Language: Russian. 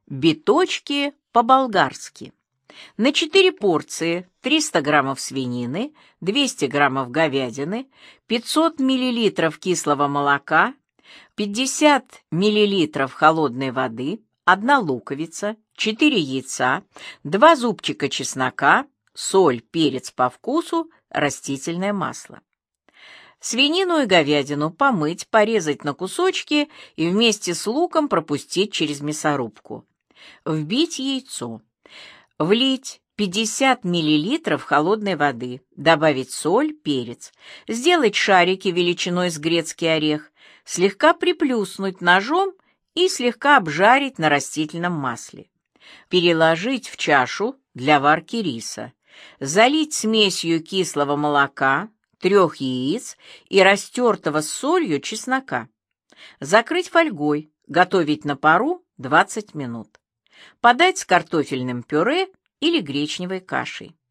Биточки по-болгарски. На 4 порции 300 граммов свинины, 200 граммов говядины, 500 миллилитров кислого молока, 50 миллилитров холодной воды, 1 луковица, 4 яйца, 2 зубчика чеснока, соль, перец по вкусу, растительное масло. Свинину и говядину помыть, порезать на кусочки и вместе с луком пропустить через мясорубку. Вбить яйцо. Влить 50 мл холодной воды, добавить соль, перец, сделать шарики величиной с грецкий орех, слегка приплюснуть ножом и слегка обжарить на растительном масле. Переложить в чашу для варки риса, залить смесью кислого молока, 3 яиц и растертого с солью чеснока. Закрыть фольгой, готовить на пару 20 минут. Подать с картофельным пюре или гречневой кашей.